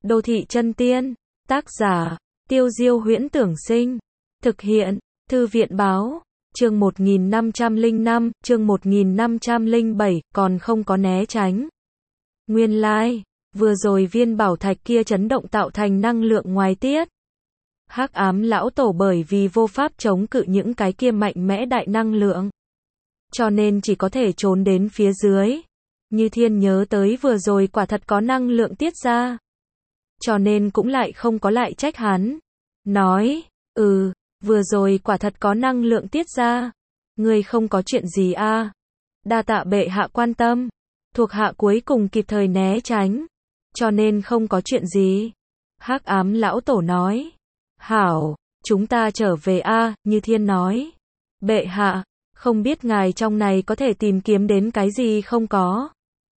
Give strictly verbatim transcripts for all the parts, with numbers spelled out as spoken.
Đô thị chân tiên. Tác giả, Tiêu Diêu Huyễn Tưởng Sinh. Thực hiện, Thư viện Báo. Chương một nghìn năm trăm lẻ năm, chương một nghìn năm trăm lẻ bảy, còn không có né tránh. Nguyên lai, like, vừa rồi viên bảo thạch kia chấn động tạo thành năng lượng ngoài tiết. Hắc ám lão tổ bởi vì vô pháp chống cự những cái kia mạnh mẽ đại năng lượng, cho nên chỉ có thể trốn đến phía dưới. Như Thiên nhớ tới vừa rồi quả thật có năng lượng tiết ra, cho nên cũng lại không có lại trách hắn. Nói, ừ, vừa rồi quả thật có năng lượng tiết ra. Ngươi không có chuyện gì a? À? Đa tạ bệ hạ quan tâm. Thuộc hạ cuối cùng kịp thời né tránh, cho nên không có chuyện gì. Hắc ám lão tổ nói. Hảo, chúng ta trở về a, à, Như Thiên nói. Bệ hạ, không biết ngài trong này có thể tìm kiếm đến cái gì không có?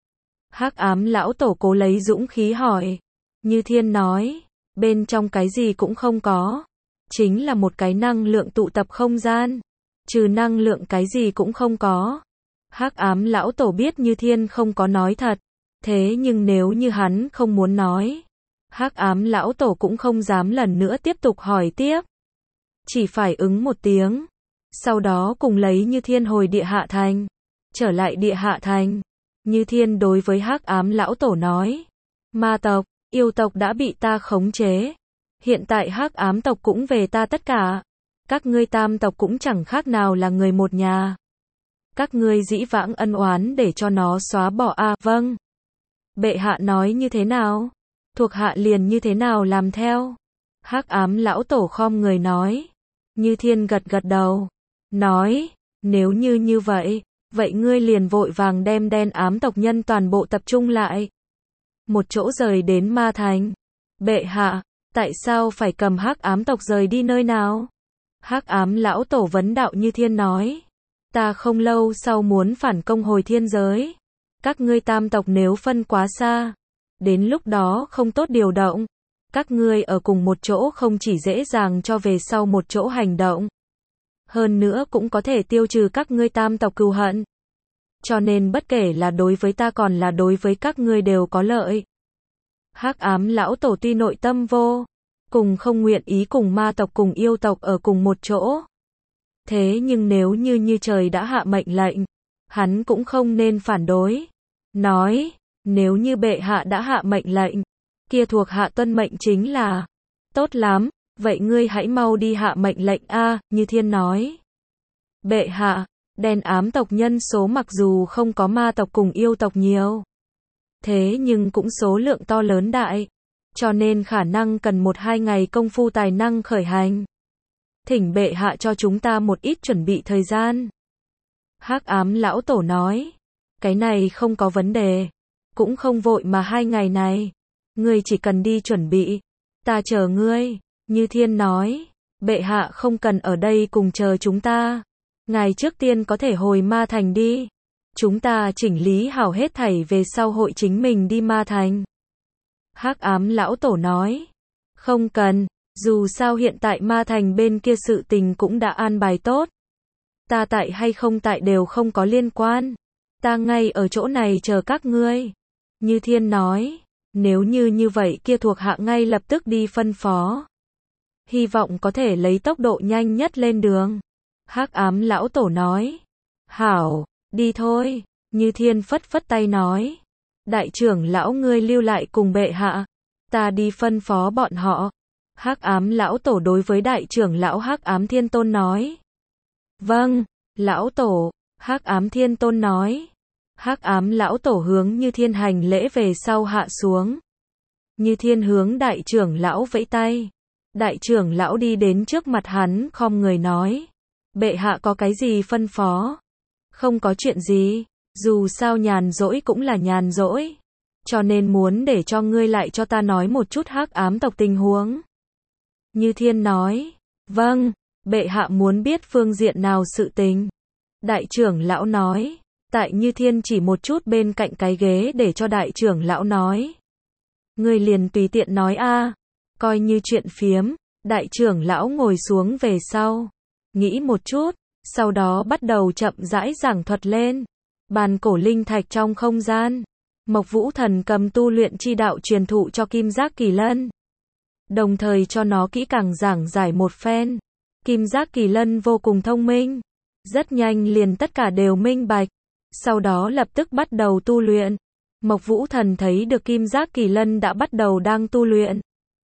Hắc ám lão tổ cố lấy dũng khí hỏi. Như Thiên nói, bên trong cái gì cũng không có, chính là một cái năng lượng tụ tập không gian, trừ năng lượng cái gì cũng không có. Hắc ám lão tổ biết Như Thiên không có nói thật, thế nhưng nếu như hắn không muốn nói, Hắc ám lão tổ cũng không dám lần nữa tiếp tục hỏi tiếp, chỉ phải ứng một tiếng. Sau đó cùng lấy Như Thiên hồi địa hạ thành. Trở lại địa hạ thành, Như Thiên đối với Hắc ám lão tổ nói, ma tộc, yêu tộc đã bị ta khống chế, hiện tại Hắc ám tộc cũng về ta tất cả, các ngươi tam tộc cũng chẳng khác nào là người một nhà. Các ngươi dĩ vãng ân oán để cho nó xóa bỏ a. À, vâng. Bệ hạ nói như thế nào, thuộc hạ liền như thế nào làm theo. Hắc ám lão tổ khom người nói. Như Thiên gật gật đầu, nói, nếu như như vậy, vậy ngươi liền vội vàng đem đen ám tộc nhân toàn bộ tập trung lại, một chỗ rời đến ma thành. Bệ hạ, tại sao phải cầm Hắc ám tộc rời đi nơi nào? Hắc ám lão tổ vấn đạo. Như Thiên nói, ta không lâu sau muốn phản công hồi thiên giới, các ngươi tam tộc nếu phân quá xa, đến lúc đó không tốt điều động, các ngươi ở cùng một chỗ không chỉ dễ dàng cho về sau một chỗ hành động, hơn nữa cũng có thể tiêu trừ các ngươi tam tộc cừu hận. Cho nên bất kể là đối với ta còn là đối với các ngươi đều có lợi. Hắc ám lão tổ tuy nội tâm vô cùng không nguyện ý cùng ma tộc cùng yêu tộc ở cùng một chỗ, thế nhưng nếu như như trời đã hạ mệnh lệnh, hắn cũng không nên phản đối. Nói, nếu như bệ hạ đã hạ mệnh lệnh, kia thuộc hạ tuân mệnh chính là. Tốt lắm, vậy ngươi hãy mau đi hạ mệnh lệnh a. À, Như Thiên nói. Bệ hạ, đen ám tộc nhân số mặc dù không có ma tộc cùng yêu tộc nhiều, thế nhưng cũng số lượng to lớn đại, cho nên khả năng cần một hai ngày công phu tài năng khởi hành. Thỉnh bệ hạ cho chúng ta một ít chuẩn bị thời gian. Hắc ám lão tổ nói, cái này không có vấn đề, cũng không vội mà hai ngày này, ngươi chỉ cần đi chuẩn bị, ta chờ ngươi. Như Thiên nói, bệ hạ không cần ở đây cùng chờ chúng ta, ngài trước tiên có thể hồi ma thành đi, chúng ta chỉnh lý hảo hết thảy về sau hội chính mình đi ma thành. Hắc ám lão tổ nói, không cần, dù sao hiện tại ma thành bên kia sự tình cũng đã an bài tốt, ta tại hay không tại đều không có liên quan, ta ngay ở chỗ này chờ các ngươi. Như Thiên nói, nếu như như vậy kia thuộc hạ ngay lập tức đi phân phó, hy vọng có thể lấy tốc độ nhanh nhất lên đường. Hắc ám lão tổ nói, hảo, đi thôi. Như Thiên phất phất tay nói, đại trưởng lão ngươi lưu lại cùng bệ hạ, ta đi phân phó bọn họ. Hắc ám lão tổ đối với đại trưởng lão Hắc ám Thiên Tôn nói, vâng, lão tổ. Hắc ám Thiên Tôn nói. Hắc ám lão tổ hướng Như Thiên hành lễ về sau hạ xuống. Như Thiên hướng đại trưởng lão vẫy tay. Đại trưởng lão đi đến trước mặt hắn khom người nói, bệ hạ có cái gì phân phó? Không có chuyện gì, dù sao nhàn rỗi cũng là nhàn rỗi, cho nên muốn để cho ngươi lại cho ta nói một chút Hắc ám tộc tình huống. Như Thiên nói, vâng, bệ hạ muốn biết phương diện nào sự tình? Đại trưởng lão nói. Tại Như Thiên chỉ một chút bên cạnh cái ghế để cho đại trưởng lão nói. Ngươi liền tùy tiện nói a, à, coi như chuyện phiếm. Đại trưởng lão ngồi xuống về sau, nghĩ một chút, sau đó bắt đầu chậm rãi giảng thuật lên. Bàn cổ linh thạch trong không gian, Mộc Vũ Thần cầm tu luyện chi đạo truyền thụ cho Kim Giác Kỳ Lân. Đồng thời cho nó kỹ càng giảng giải một phen. Kim Giác Kỳ Lân vô cùng thông minh. Rất nhanh liền tất cả đều minh bạch. Sau đó lập tức bắt đầu tu luyện. Mộc Vũ Thần thấy được Kim Giác Kỳ Lân đã bắt đầu đang tu luyện.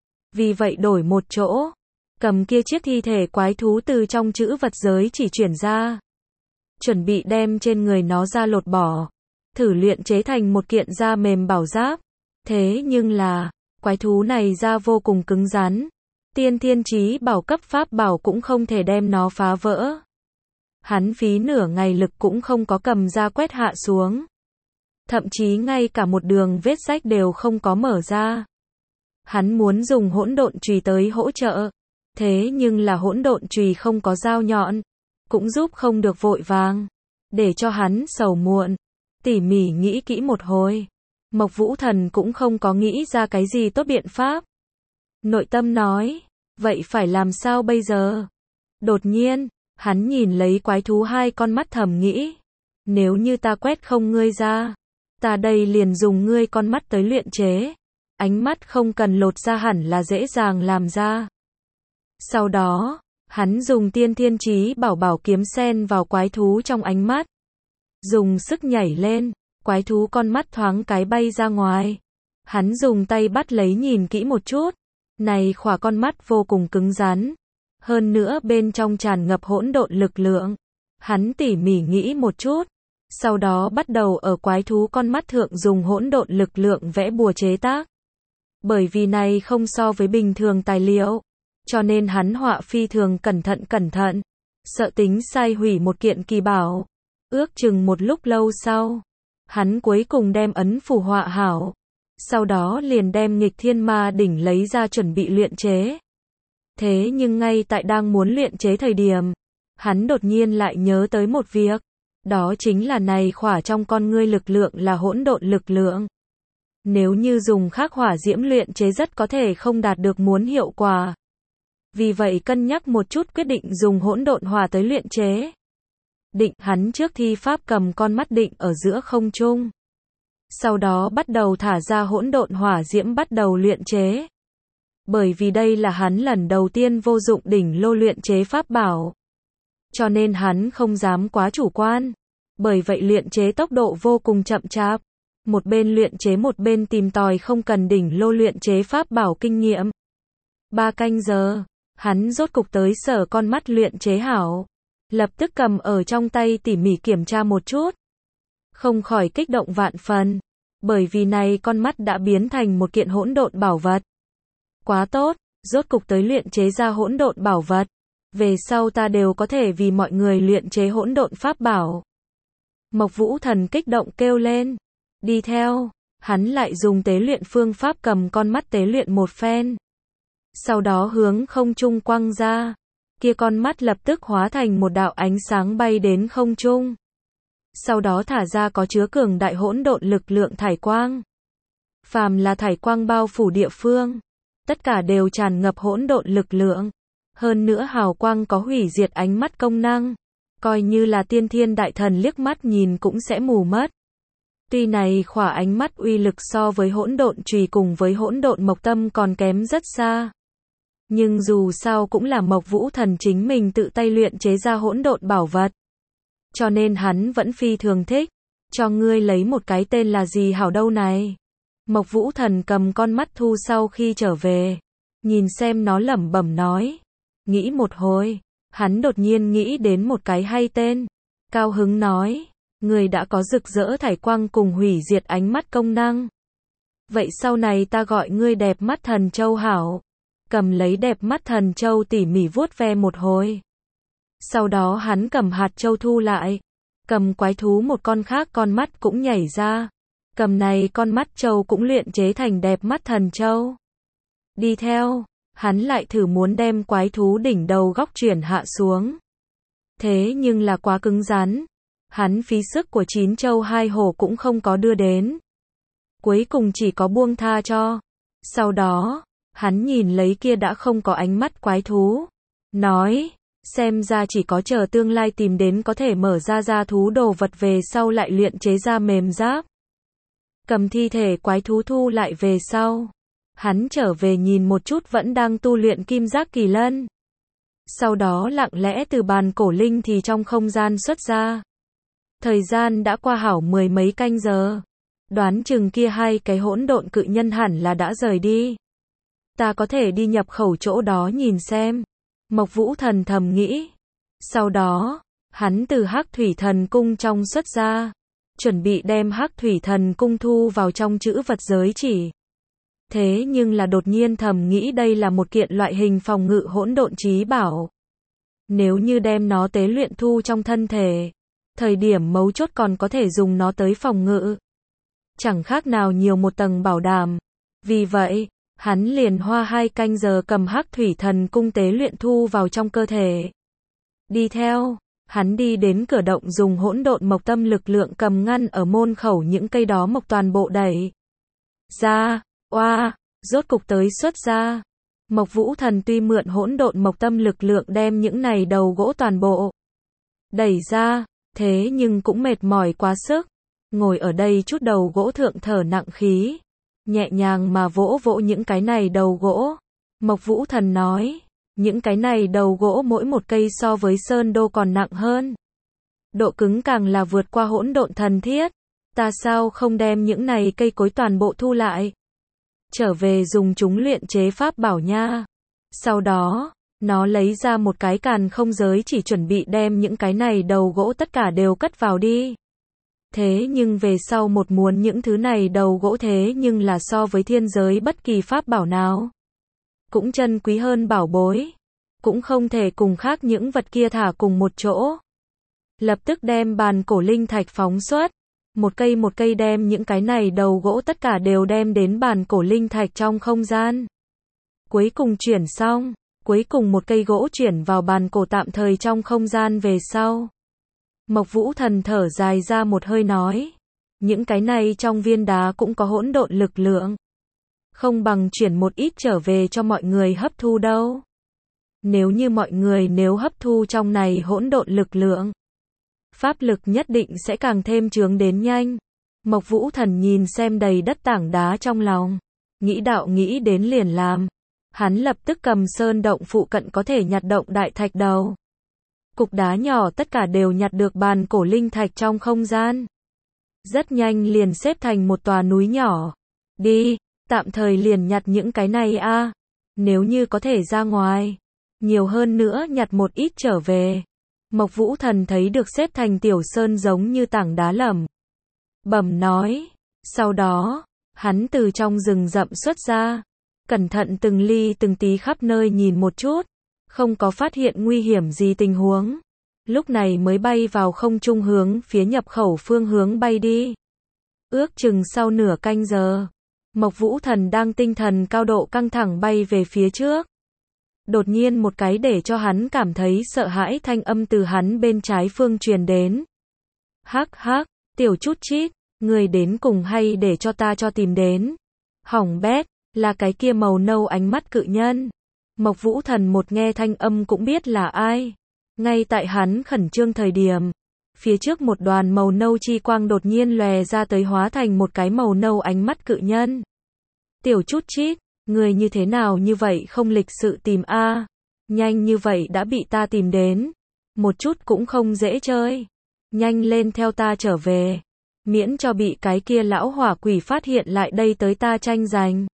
Vì vậy đổi một chỗ. Cầm kia chiếc thi thể quái thú từ trong chữ vật giới chỉ chuyển ra. Chuẩn bị đem trên người nó ra lột bỏ. Thử luyện chế thành một kiện da mềm bảo giáp. Thế nhưng là, quái thú này da vô cùng cứng rắn. Tiên thiên chí bảo cấp pháp bảo cũng không thể đem nó phá vỡ. Hắn phí nửa ngày lực cũng không có cầm ra quét hạ xuống. Thậm chí ngay cả một đường vết rách đều không có mở ra. Hắn muốn dùng hỗn độn chùy tới hỗ trợ. Thế nhưng là hỗn độn chùy không có dao nhọn. Cũng giúp không được vội vàng. Để cho hắn sầu muộn. Tỉ mỉ nghĩ kỹ một hồi. Mộc Vũ Thần cũng không có nghĩ ra cái gì tốt biện pháp. Nội tâm nói. Vậy phải làm sao bây giờ? Đột nhiên, hắn nhìn lấy quái thú hai con mắt thầm nghĩ. Nếu như ta quét không ngươi ra. Ta đây liền dùng ngươi con mắt tới luyện chế. Ánh mắt không cần lột ra hẳn là dễ dàng làm ra. Sau đó, hắn dùng tiên thiên chí bảo bảo kiếm sen vào quái thú trong ánh mắt. Dùng sức nhảy lên, quái thú con mắt thoáng cái bay ra ngoài. Hắn dùng tay bắt lấy nhìn kỹ một chút. Này khỏa con mắt vô cùng cứng rắn. Hơn nữa bên trong tràn ngập hỗn độn lực lượng. Hắn tỉ mỉ nghĩ một chút. Sau đó bắt đầu ở quái thú con mắt thượng dùng hỗn độn lực lượng vẽ bùa chế tác. Bởi vì này không so với bình thường tài liệu. Cho nên hắn họa phi thường cẩn thận cẩn thận. Sợ tính sai hủy một kiện kỳ bảo. Ước chừng một lúc lâu sau. Hắn cuối cùng đem ấn phù họa hảo. Sau đó liền đem nghịch thiên ma đỉnh lấy ra chuẩn bị luyện chế. Thế nhưng ngay tại đang muốn luyện chế thời điểm. Hắn đột nhiên lại nhớ tới một việc. Đó chính là này khỏa trong con ngươi lực lượng là hỗn độn lực lượng. Nếu như dùng khắc hỏa diễm luyện chế rất có thể không đạt được muốn hiệu quả. Vì vậy cân nhắc một chút quyết định dùng hỗn độn hỏa tới luyện chế. Định hắn trước thi pháp cầm con mắt định ở giữa không trung. Sau đó bắt đầu thả ra hỗn độn hỏa diễm bắt đầu luyện chế. Bởi vì đây là hắn lần đầu tiên vô dụng đỉnh lô luyện chế pháp bảo. Cho nên hắn không dám quá chủ quan. Bởi vậy luyện chế tốc độ vô cùng chậm chạp. Một bên luyện chế một bên tìm tòi không cần đỉnh lô luyện chế pháp bảo kinh nghiệm. Ba canh giờ, hắn rốt cục tới sở con mắt luyện chế hảo. Lập tức cầm ở trong tay tỉ mỉ kiểm tra một chút. Không khỏi kích động vạn phần. Bởi vì này con mắt đã biến thành một kiện hỗn độn bảo vật. Quá tốt, rốt cục tới luyện chế ra hỗn độn bảo vật. Về sau ta đều có thể vì mọi người luyện chế hỗn độn pháp bảo. Mộc Vũ Thần kích động kêu lên. Đi theo, hắn lại dùng tế luyện phương pháp cầm con mắt tế luyện một phen. Sau đó hướng không trung quăng ra. Kia con mắt lập tức hóa thành một đạo ánh sáng bay đến không trung. Sau đó thả ra có chứa cường đại hỗn độn lực lượng thải quang. Phàm là thải quang bao phủ địa phương, tất cả đều tràn ngập hỗn độn lực lượng. Hơn nữa hào quang có hủy diệt ánh mắt công năng. Coi như là tiên thiên đại thần liếc mắt nhìn cũng sẽ mù mất. Tuy này khỏa ánh mắt uy lực so với hỗn độn chùy cùng với hỗn độn mộc tâm còn kém rất xa. Nhưng dù sao cũng là Mộc Vũ Thần chính mình tự tay luyện chế ra hỗn độn bảo vật. Cho nên hắn vẫn phi thường thích. Cho ngươi lấy một cái tên là gì hảo đâu này. Mộc Vũ Thần cầm con mắt thu sau khi trở về. Nhìn xem nó lẩm bẩm nói. Nghĩ một hồi. Hắn đột nhiên nghĩ đến một cái hay tên. Cao hứng nói. Người đã có rực rỡ thải quang cùng hủy diệt ánh mắt công năng. Vậy sau này ta gọi ngươi đẹp mắt thần châu hảo. Cầm lấy đẹp mắt thần châu tỉ mỉ vuốt ve một hồi. Sau đó hắn cầm hạt châu thu lại. Cầm quái thú một con khác con mắt cũng nhảy ra. Cầm này con mắt châu cũng luyện chế thành đẹp mắt thần châu. Đi theo, hắn lại thử muốn đem quái thú đỉnh đầu góc chuyển hạ xuống. Thế nhưng là quá cứng rắn. Hắn phí sức của chín châu hai hổ cũng không có đưa đến. Cuối cùng chỉ có buông tha cho. Sau đó, hắn nhìn lấy kia đã không có ánh mắt quái thú. Nói, xem ra chỉ có chờ tương lai tìm đến có thể mở ra ra thú đồ vật về sau lại luyện chế ra mềm giáp. cầm thi thể quái thú thu lại về sau. Hắn trở về nhìn một chút vẫn đang tu luyện kim giác kỳ lân. Sau đó lặng lẽ từ bàn cổ linh thì trong không gian xuất ra. Thời gian đã qua hảo mười mấy canh giờ. Đoán chừng kia hai cái hỗn độn cự nhân hẳn là đã rời đi. Ta có thể đi nhập khẩu chỗ đó nhìn xem. Mộc Vũ Thần thầm nghĩ. Sau đó, hắn từ Hắc Thủy Thần Cung trong xuất ra. Chuẩn bị đem Hắc Thủy Thần Cung thu vào trong chữ vật giới chỉ. Thế nhưng là đột nhiên thầm nghĩ đây là một kiện loại hình phòng ngự hỗn độn trí bảo. Nếu như đem nó tế luyện thu trong thân thể, thời điểm mấu chốt còn có thể dùng nó tới phòng ngự. Chẳng khác nào nhiều một tầng bảo đảm. Vì vậy, hắn liền hoa hai canh giờ cầm Hắc Thủy Thần Cung tế luyện thu vào trong cơ thể. Đi theo, hắn đi đến cửa động dùng hỗn độn mộc tâm lực lượng cầm ngăn ở môn khẩu những cây đó mộc toàn bộ đẩy ra. Oa, rốt cục tới xuất ra. Mộc Vũ Thần tuy mượn hỗn độn mộc tâm lực lượng đem những này đầu gỗ toàn bộ đẩy ra, thế nhưng cũng mệt mỏi quá sức. Ngồi ở đây chút đầu gỗ thượng thở nặng khí, nhẹ nhàng mà vỗ vỗ những cái này đầu gỗ. Mộc Vũ Thần nói, những cái này đầu gỗ mỗi một cây so với sơn đô còn nặng hơn. Độ cứng càng là vượt qua hỗn độn thần thiết. Ta sao không đem những này cây cối toàn bộ thu lại? Trở về dùng chúng luyện chế pháp bảo nha. Sau đó, nó lấy ra một cái càn không giới chỉ chuẩn bị đem những cái này đầu gỗ tất cả đều cất vào đi. Thế nhưng về sau một muốn những thứ này đầu gỗ thế nhưng là so với thiên giới bất kỳ pháp bảo nào cũng chân quý hơn bảo bối. Cũng không thể cùng khác những vật kia thả cùng một chỗ. Lập tức đem bàn cổ linh thạch phóng xuất. Một cây một cây đem những cái này đầu gỗ tất cả đều đem đến bàn cổ linh thạch trong không gian. Cuối cùng chuyển xong, cuối cùng một cây gỗ chuyển vào bàn cổ tạm thời trong không gian về sau. Mộc Vũ Thần thở dài ra một hơi nói, những cái này trong viên đá cũng có hỗn độn lực lượng. Không bằng chuyển một ít trở về cho mọi người hấp thu đâu. Nếu như mọi người nếu hấp thu trong này hỗn độn lực lượng, pháp lực nhất định sẽ càng thêm chướng đến nhanh. Mộc Vũ Thần nhìn xem đầy đất tảng đá trong lòng, nghĩ đạo nghĩ đến liền làm. Hắn lập tức cầm sơn động phụ cận có thể nhặt động đại thạch đầu. Cục đá nhỏ tất cả đều nhặt được bàn cổ linh thạch trong không gian. Rất nhanh liền xếp thành một tòa núi nhỏ. Đi, tạm thời liền nhặt những cái này a. Nếu như có thể ra ngoài, nhiều hơn nữa nhặt một ít trở về. Mộc Vũ Thần thấy được xếp thành tiểu sơn giống như tảng đá lẩm bẩm nói. Sau đó, hắn từ trong rừng rậm xuất ra, cẩn thận từng ly từng tí khắp nơi nhìn một chút, không có phát hiện nguy hiểm gì tình huống. Lúc này mới bay vào không trung hướng phía nhập khẩu phương hướng bay đi. Ước chừng sau nửa canh giờ, Mộc Vũ Thần đang tinh thần cao độ căng thẳng bay về phía trước. Đột nhiên một cái để cho hắn cảm thấy sợ hãi thanh âm từ hắn bên trái phương truyền đến. Hắc hắc, tiểu chút chít, người đến cùng hay để cho ta cho tìm đến. Hỏng bét, là cái kia màu nâu ánh mắt cự nhân. Mộc Vũ Thần một nghe thanh âm cũng biết là ai. Ngay tại hắn khẩn trương thời điểm, phía trước một đoàn màu nâu chi quang đột nhiên lòe ra tới hóa thành một cái màu nâu ánh mắt cự nhân. Tiểu chút chít, người như thế nào như vậy không lịch sự tìm a? Nhanh như vậy đã bị ta tìm đến. Một chút cũng không dễ chơi. Nhanh lên theo ta trở về. Miễn cho bị cái kia lão hỏa quỷ phát hiện lại đây tới ta tranh giành.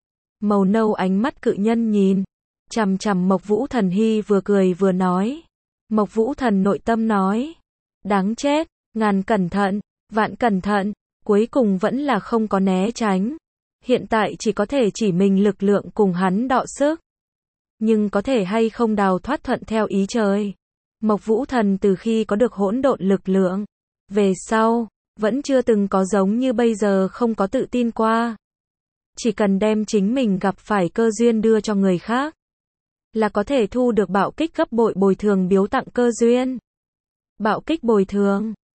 Màu nâu ánh mắt cự nhân nhìn chằm chằm Mộc Vũ Thần Hy vừa cười vừa nói. Mộc Vũ Thần nội tâm nói, đáng chết, ngàn cẩn thận, vạn cẩn thận, cuối cùng vẫn là không có né tránh. Hiện tại chỉ có thể chỉ mình lực lượng cùng hắn đọ sức. Nhưng có thể hay không đào thoát thuận theo ý trời. Mộc Vũ Thần từ khi có được hỗn độn lực lượng, về sau, vẫn chưa từng có giống như bây giờ không có tự tin qua. Chỉ cần đem chính mình gặp phải cơ duyên đưa cho người khác, là có thể thu được bạo kích gấp bội bồi thường biếu tặng cơ duyên. Bạo kích bồi thường